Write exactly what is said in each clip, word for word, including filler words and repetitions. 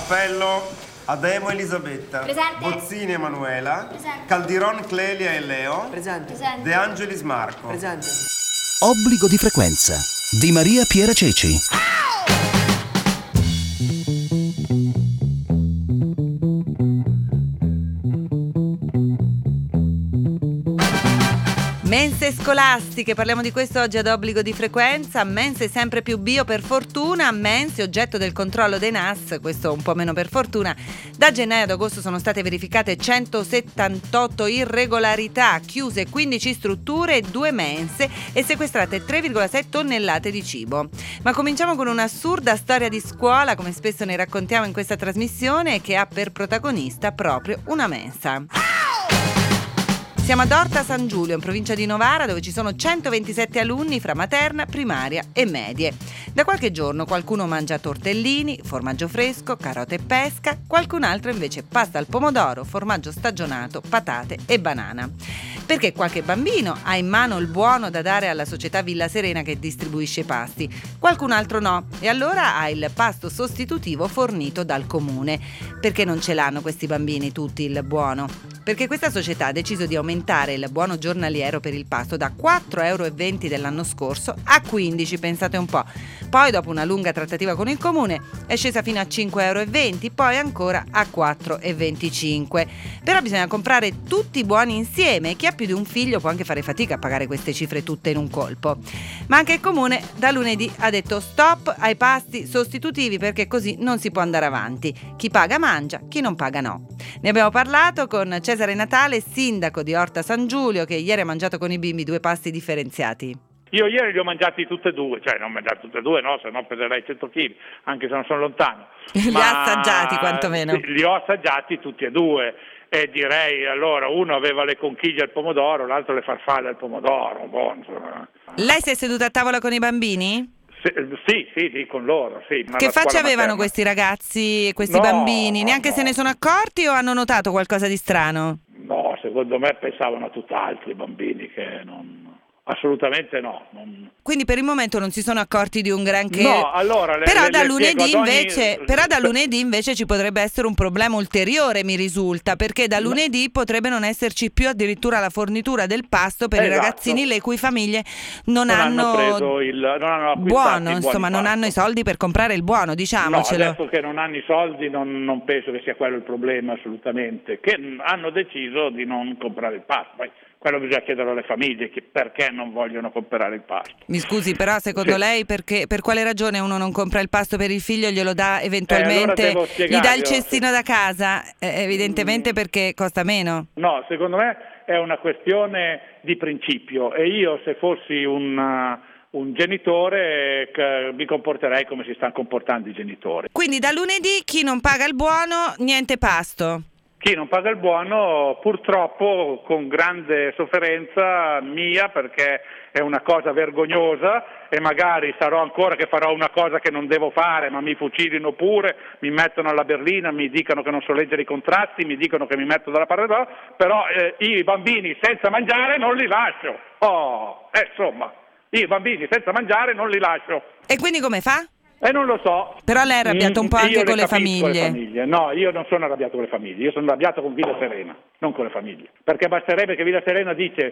Appello Ademo Elisabetta. Presente. Bozzini Emanuela. Presente. Caldiron Clelia e Leo. Presente. Presente. De Angelis Marco. Presente. Obbligo di frequenza di Maria Piera Ceci. Mense scolastiche, parliamo di questo oggi ad Obbligo di frequenza. Mense sempre più bio per fortuna, mense oggetto del controllo dei N A S, questo un po' meno per fortuna. Da gennaio ad agosto sono state verificate centosettantotto irregolarità, chiuse quindici strutture e due mense e sequestrate tre virgola sei tonnellate di cibo. Ma cominciamo con un'assurda storia di scuola, come spesso ne raccontiamo in questa trasmissione, che ha per protagonista proprio una mensa. Siamo ad Orta San Giulio, in provincia di Novara, dove ci sono centoventisette alunni fra materna, primaria e medie. Da qualche giorno qualcuno mangia tortellini, formaggio fresco, carote e pesca, qualcun altro invece pasta al pomodoro, formaggio stagionato, patate e banana. Perché qualche bambino ha in mano il buono da dare alla società Villa Serena che distribuisce i pasti, qualcun altro no, e allora ha il pasto sostitutivo fornito dal comune. Perché non ce l'hanno questi bambini tutti il buono? Perché questa società ha deciso di aumentare il buono giornaliero per il pasto da quattro virgola venti euro dell'anno scorso a quindici, pensate un po'. Poi dopo una lunga trattativa con il comune è scesa fino a cinque virgola venti euro, poi ancora a quattro virgola venticinque. Però bisogna comprare tutti i buoni insieme e chi ha più di un figlio può anche fare fatica a pagare queste cifre tutte in un colpo. Ma anche il comune da lunedì ha detto stop ai pasti sostitutivi, perché così non si può andare avanti. Chi paga mangia, chi non paga no. Ne abbiamo parlato con Cesare Natale, sindaco di Orta San Giulio, che ieri ha mangiato con i bimbi due pasti differenziati. Io ieri li ho mangiati tutti e due, cioè non ho mangiati tutti e due, no, se no perderei cento chili, anche se non sono lontano. Li Ma ha assaggiati quantomeno. Li ho assaggiati tutti e due e direi, allora, uno aveva le conchiglie al pomodoro, l'altro le farfalle al pomodoro. Boh, insomma. Lei si è seduta a tavola con i bambini? Sì, sì, sì, con loro, sì. Che faccia avevano materna. Questi ragazzi, questi no, bambini? Neanche no. Se ne sono accorti o hanno notato qualcosa di strano? No, secondo me pensavano a tutt'altri bambini che non... Assolutamente no. Non... Quindi per il momento non si sono accorti di un granché. No, allora le, però, le, da le lunedì invece, ogni... però da lunedì invece ci potrebbe essere un problema ulteriore, mi risulta, perché da lunedì no. potrebbe non esserci più addirittura la fornitura del pasto per esatto. i ragazzini le cui famiglie non, non hanno, hanno preso il non hanno buono, insomma, non hanno i soldi per comprare il buono, diciamocelo. No, adesso che non hanno i soldi non, non penso che sia quello il problema assolutamente, che hanno deciso di non comprare il pasto. Poi, quello bisogna chiedere alle famiglie che perché non vogliono comprare il pasto. Mi scusi, però secondo sì. lei perché, per quale ragione uno non compra il pasto per il figlio, glielo dà eventualmente, eh, allora gli dà il cestino da casa? Eh, evidentemente mm. perché costa meno. No, secondo me è una questione di principio e io se fossi un, uh, un genitore eh, mi comporterei come si stanno comportando i genitori. Quindi da lunedì chi non paga il buono, niente pasto? Chi non paga il buono purtroppo con grande sofferenza mia, perché è una cosa vergognosa e magari sarò ancora che farò una cosa che non devo fare, ma mi fucilino pure, mi mettono alla berlina, mi dicono che non so leggere i contratti, mi dicono che mi metto dalla parte della però eh, i bambini senza mangiare non li lascio. Oh, eh, insomma, i bambini senza mangiare non li lascio. E quindi come fa? Eh non lo so. Però lei è arrabbiato un po' anche io con le, le famiglie. le famiglie. No, io non sono arrabbiato con le famiglie, io sono arrabbiato con Villa Serena, non con le famiglie. Perché basterebbe che Villa Serena dice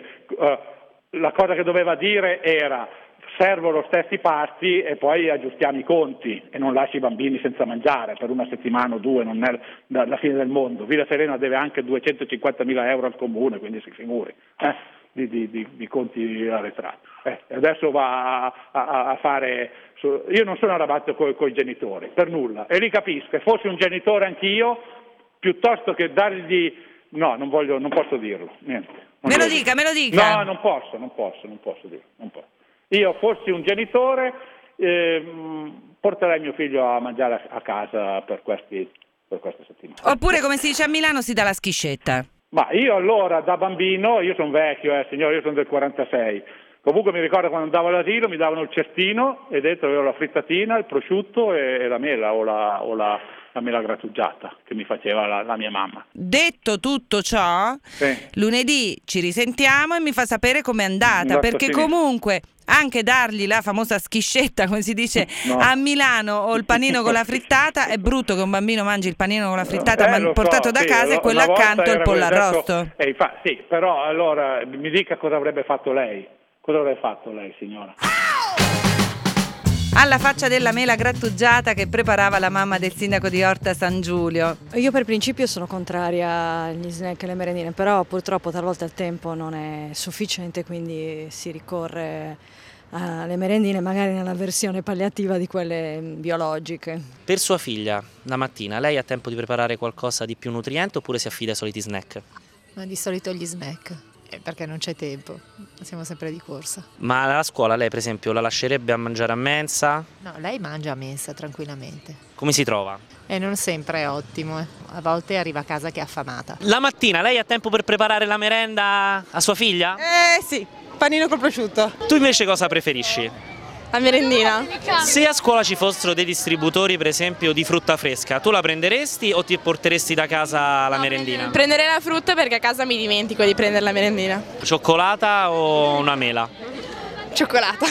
uh, la cosa che doveva dire era servono lo stessi pasti e poi aggiustiamo i conti e non lasci i bambini senza mangiare per una settimana o due, non è la fine del mondo. Villa Serena deve anche duecentocinquantamila euro al comune, quindi si figuri. Eh? Di, di, di, di conti arretrati. Eh, adesso va a, a, a fare... Io non sono arrabbiato con i genitori, per nulla, e li capisco. Se fossi un genitore anch'io, piuttosto che dargli... No, non voglio, non posso dirlo, niente. Me lo dica, me lo dica. No, non posso, non posso, non posso dirlo. Non posso. Io fossi un genitore, eh, porterei mio figlio a mangiare a, a casa per, questi, per questa settimana. Oppure, come si dice a Milano, si dà la schiscetta. Ma io allora da bambino, io sono vecchio, eh, signore, io sono del quarantasei, Comunque mi ricordo quando andavo all'asilo mi davano il cestino e dentro avevo la frittatina, il prosciutto e, e la mela o la, o la, la mela grattugiata che mi faceva la, la mia mamma. Detto tutto ciò, Sì. lunedì ci risentiamo e mi fa sapere com'è andata, Andata perché finita. comunque anche dargli la famosa schiscetta, come si dice No. a Milano, o il panino con la frittata, è brutto che un bambino mangi il panino con la frittata Eh, man- lo so, portato da sì, casa lo- e quello una volta accanto il era pollo quello, arrosto. adesso- eh, infa- sì, però allora mi dica cosa avrebbe fatto lei. Cosa avrebbe fatto lei, signora? Alla faccia della mela grattugiata che preparava la mamma del sindaco di Orta San Giulio. Io per principio sono contraria agli snack e alle merendine, però purtroppo talvolta il tempo non è sufficiente, quindi si ricorre alle merendine magari nella versione palliativa di quelle biologiche. Per sua figlia, la mattina, lei ha tempo di preparare qualcosa di più nutriente oppure si affida ai soliti snack? Ma di solito gli snack, eh, perché non c'è tempo, siamo sempre di corsa. Ma alla scuola lei per esempio la lascerebbe a mangiare a mensa? No, lei mangia a mensa tranquillamente. Come si trova? E non sempre è ottimo, eh. A volte arriva a casa che è affamata. La mattina lei ha tempo per preparare la merenda a sua figlia? Eh sì, panino col prosciutto. Tu invece cosa preferisci? La merendina. Se a scuola ci fossero dei distributori per esempio di frutta fresca, tu la prenderesti o ti porteresti da casa la merendina? Prenderei la frutta perché a casa mi dimentico di prendere la merendina. Cioccolata o una mela? Cioccolata.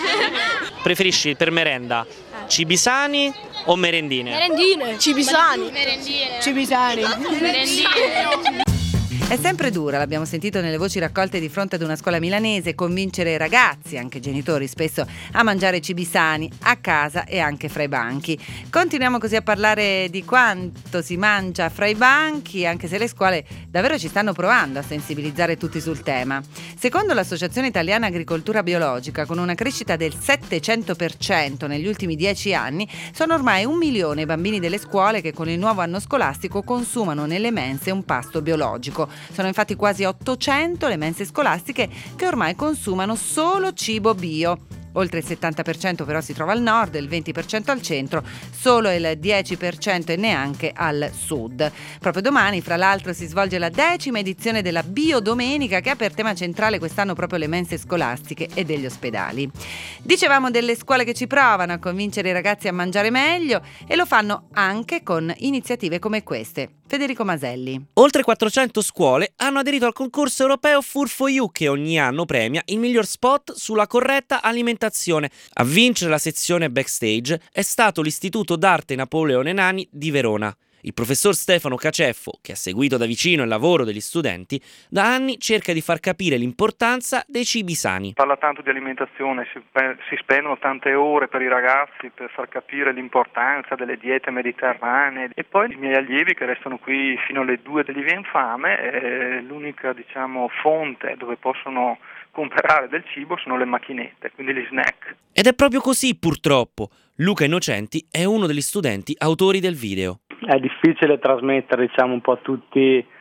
Preferisci per merenda cibi sani o merendine? Merendine. Cibi sani. Merendine. Cibi sani. Merendine. È sempre dura, l'abbiamo sentito nelle voci raccolte di fronte ad una scuola milanese, convincere ragazzi, anche genitori spesso, a mangiare cibi sani a casa e anche fra i banchi. Continuiamo così a parlare di quanto si mangia fra i banchi, anche se le scuole davvero ci stanno provando a sensibilizzare tutti sul tema. Secondo l'Associazione Italiana Agricoltura Biologica, con una crescita del settecento per cento negli ultimi dieci anni, sono ormai un milione i bambini delle scuole che con il nuovo anno scolastico consumano nelle mense un pasto biologico. Sono infatti quasi ottocento le mense scolastiche che ormai consumano solo cibo bio. Oltre il settanta per cento però si trova al nord, il venti per cento al centro, solo il dieci per cento e neanche al sud. Proprio domani, fra l'altro, si svolge la decima edizione della Biodomenica, che ha per tema centrale quest'anno proprio le mense scolastiche e degli ospedali. Dicevamo delle scuole che ci provano a convincere i ragazzi a mangiare meglio e lo fanno anche con iniziative come queste. Federico Maselli. Oltre quattrocento scuole hanno aderito al concorso europeo Food for You, che ogni anno premia il miglior spot sulla corretta alimentazione. A vincere la sezione backstage è stato l'Istituto d'Arte Napoleone Nani di Verona. Il professor Stefano Caceffo, che ha seguito da vicino il lavoro degli studenti, da anni cerca di far capire l'importanza dei cibi sani. Parla tanto di alimentazione, si, si spendono tante ore per i ragazzi per far capire l'importanza delle diete mediterranee, e poi i miei allievi che restano qui fino alle due degli vien fame, e l'unica diciamo fonte dove possono comprare del cibo sono le macchinette, quindi gli snack. Ed è proprio così, purtroppo. Luca Innocenti è uno degli studenti autori del video. È difficile trasmettere, diciamo, un po' a tutti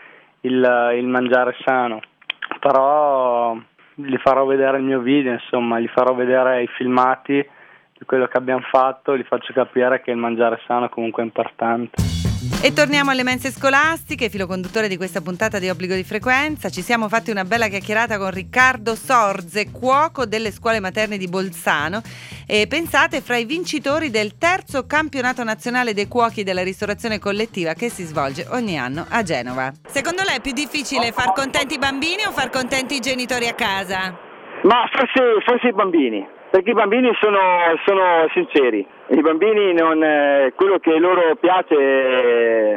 il, il mangiare sano, però gli farò vedere il mio video, insomma, gli farò vedere i filmati di quello che abbiamo fatto, gli faccio capire che il mangiare sano comunque è importante. E torniamo alle mense scolastiche, filo conduttore di questa puntata di Obbligo di Frequenza. Ci siamo fatti una bella chiacchierata con Riccardo Sorze, cuoco delle scuole materne di Bolzano, e pensate, fra i vincitori del terzo campionato nazionale dei cuochi della ristorazione collettiva che si svolge ogni anno a Genova. Secondo lei è più difficile far contenti i bambini o far contenti i genitori a casa? Ma forse, forse i bambini, perché i bambini sono, sono sinceri. I bambini, non, eh, quello che loro piace, eh,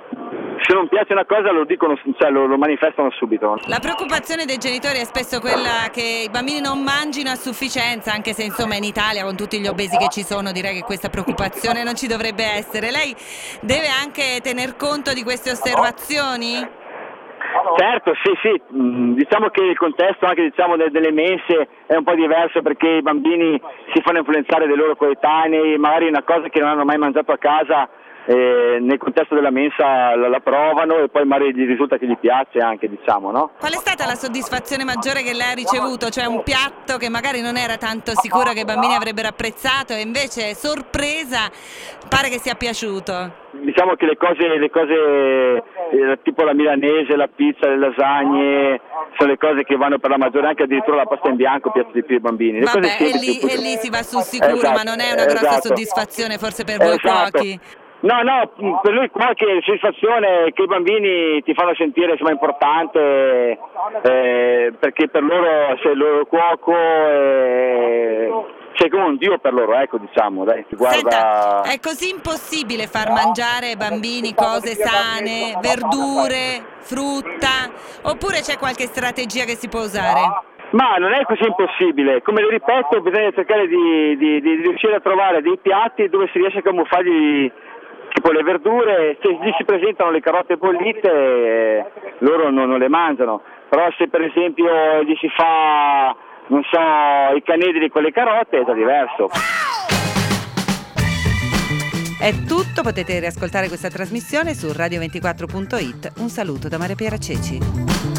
se non piace una cosa lo dicono, cioè lo, lo manifestano subito. La preoccupazione dei genitori è spesso quella che i bambini non mangino a sufficienza, anche se insomma in Italia con tutti gli obesi che ci sono direi che questa preoccupazione non ci dovrebbe essere. Lei deve anche tener conto di queste osservazioni? Certo, sì, sì, diciamo che il contesto anche diciamo delle mense è un po' diverso, perché i bambini si fanno influenzare dai loro coetanei, magari una cosa che non hanno mai mangiato a casa eh, nel contesto della mensa la, la provano e poi magari gli risulta che gli piace anche, diciamo, no? Qual è stata la soddisfazione maggiore che lei ha ricevuto? Cioè un piatto che magari non era tanto sicuro che i bambini avrebbero apprezzato e invece sorpresa pare che sia piaciuto. Diciamo che le cose, le cose eh, tipo la milanese, la pizza, le lasagne sono le cose che vanno per la maggiore, anche addirittura la pasta in bianco piace di più ai bambini. Le Vabbè, cose e semplici, lì, e lì si va sul sicuro, esatto, ma non è una grossa esatto. soddisfazione forse per voi Esatto. cuochi? No, no, per lui qualche sensazione che i bambini ti fanno sentire insomma importante, eh, perché per loro sei il loro cuoco, eh, sei come un dio per loro, ecco, diciamo, dai, guarda. Senta, è così impossibile far mangiare ai bambini cose sane, verdure, frutta, oppure c'è qualche strategia che si può usare? Ma non è così impossibile, come le ripeto, bisogna cercare di, di, di riuscire a trovare dei piatti dove si riesce a camuffargli tipo le verdure. Se gli si presentano le carote bollite, eh, loro non, non le mangiano, però se per esempio gli si fa, non so, i canedini con le carote è già diverso. È tutto, potete riascoltare questa trasmissione su radio ventiquattro punto it. Un saluto da Maria Piera Ceci.